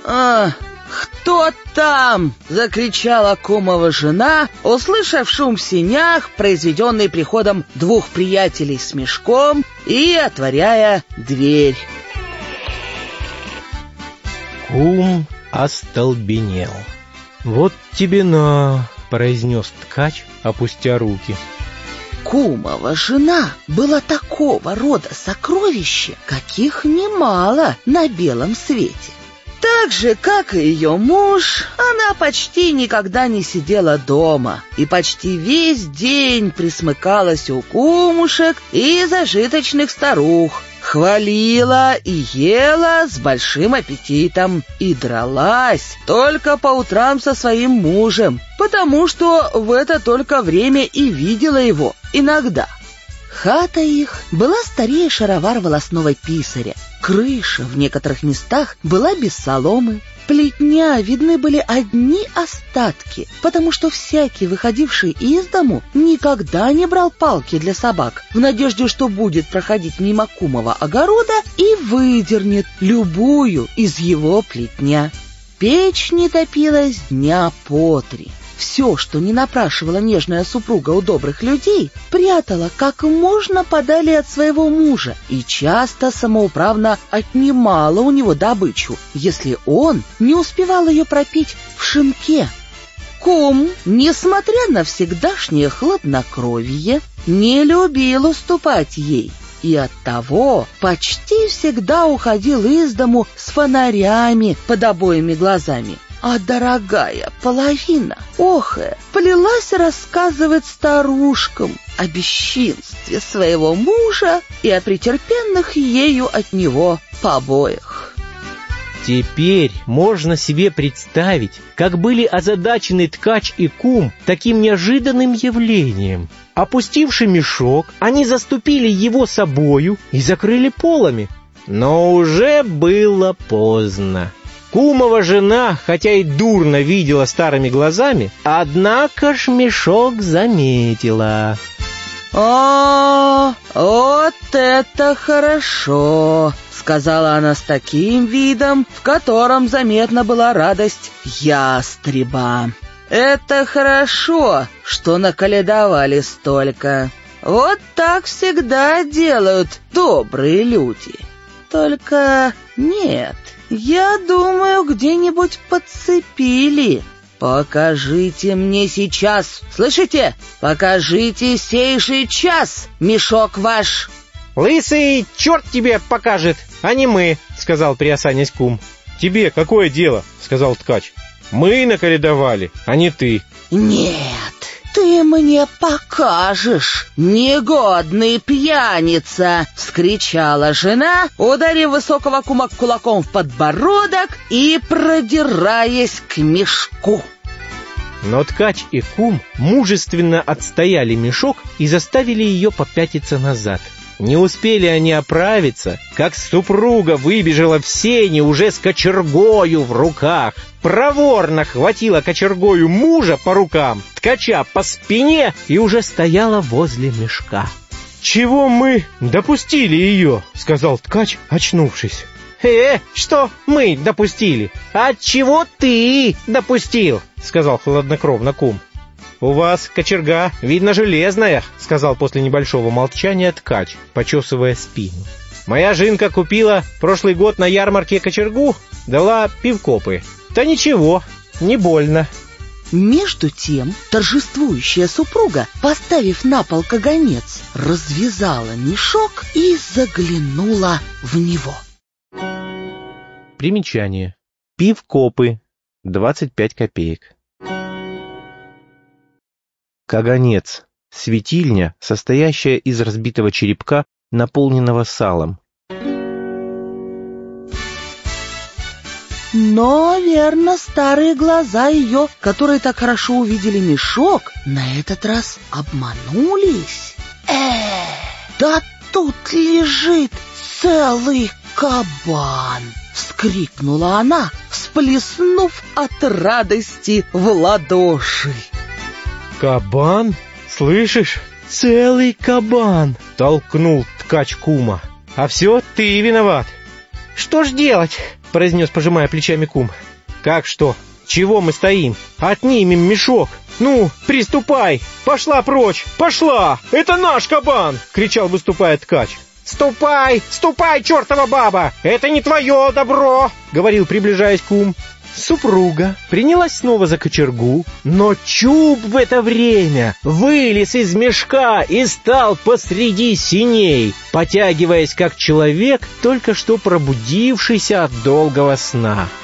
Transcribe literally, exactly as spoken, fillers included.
А, кто там? Закричала кумова жена, услышав шум в сенях, произведенный приходом двух приятелей с мешком, и отворяя дверь. Кум остолбенел. «Вот тебе на!» — произнес ткач, опустя руки. Кумова жена была такого рода сокровище, каких немало на белом свете. Так же, как и ее муж, она почти никогда не сидела дома и почти весь день присмыкалась у кумушек и зажиточных старух, хвалила и ела с большим аппетитом и дралась только по утрам со своим мужем, потому что в это только время и видела его иногда. Хата их была старее шаровар волосного писаря. Крыша в некоторых местах была без соломы. Плетня видны были одни остатки, потому что всякий, выходивший из дому, никогда не брал палки для собак, в надежде, что будет проходить мимо кумова огорода и выдернет любую из его плетня. Печь не топилась дня по три. Все, что не напрашивала нежная супруга у добрых людей, прятала как можно подали от своего мужа и часто самоуправно отнимала у него добычу, если он не успевал ее пропить в шинке. Кум, несмотря на всегдашнее хладнокровие, не любил уступать ей, и оттого почти всегда уходил из дому с фонарями под обоими глазами. А дорогая половина, охая, плелась рассказывать старушкам о бесчинстве своего мужа и о претерпенных ею от него побоях. Теперь можно себе представить, как были озадачены ткач и кум таким неожиданным явлением. Опустивши мешок, они заступили его собою и закрыли полами. Но уже было поздно. Кумова жена, хотя и дурно видела старыми глазами, однако ж мешок заметила. «О, вот это хорошо!» — сказала она с таким видом, в котором заметна была радость ястреба. «Это хорошо, что наколедовали столько. Вот так всегда делают добрые люди. Только нет, я думаю, где-нибудь подцепили. Покажите мне сейчас, слышите? Покажите сей же час мешок ваш!» «Лысый черт тебе покажет, а не мы», — сказал, приосанясь кум. «Тебе какое дело?» — сказал ткач. «Мы наколедовали, а не ты». «Нет, ты мне покажешь, негодный пьяница!» — вскричала жена, ударив высокого кума кулаком в подбородок и продираясь к мешку. Но ткач и кум мужественно отстояли мешок и заставили ее попятиться назад. Не успели они оправиться, как супруга выбежала в сени уже с кочергою в руках, проворно хватила кочергою мужа по рукам, ткача по спине и уже стояла возле мешка. «Чего мы допустили ее?» — сказал ткач, очнувшись. «Э, что мы допустили? А чего ты допустил?» — сказал хладнокровно кум. «У вас кочерга, видно, железная», — сказал после небольшого молчания ткач, почесывая спину. «Моя жинка купила прошлый год на ярмарке кочергу, дала пивкопы. Да ничего, не больно». Между тем торжествующая супруга, поставив на пол каганец, развязала мешок и заглянула в него. Примечание. Пивкопы. двадцать пять копеек. Каганец. Светильня, состоящая из разбитого черепка, наполненного салом. Но, верно, старые глаза ее, которые так хорошо увидели мешок, на этот раз обманулись. Э, да тут лежит целый кабан! — вскрикнула она, всплеснув от радости в ладоши. «Кабан? Слышишь? Целый кабан!» — толкнул ткач кума. «А все ты виноват!» «Что ж делать? — произнес, пожимая плечами кум. «Как что? Чего мы стоим? Отнимем мешок! Ну, приступай! Пошла прочь! Пошла! Это наш кабан!» — кричал, выступая ткач. «Ступай! Ступай, чертова баба! Это не твое добро!» — говорил, приближаясь кум. Супруга принялась снова за кочергу, но Чуб в это время вылез из мешка и стал посреди синей, потягиваясь как человек, только что пробудившийся от долгого сна.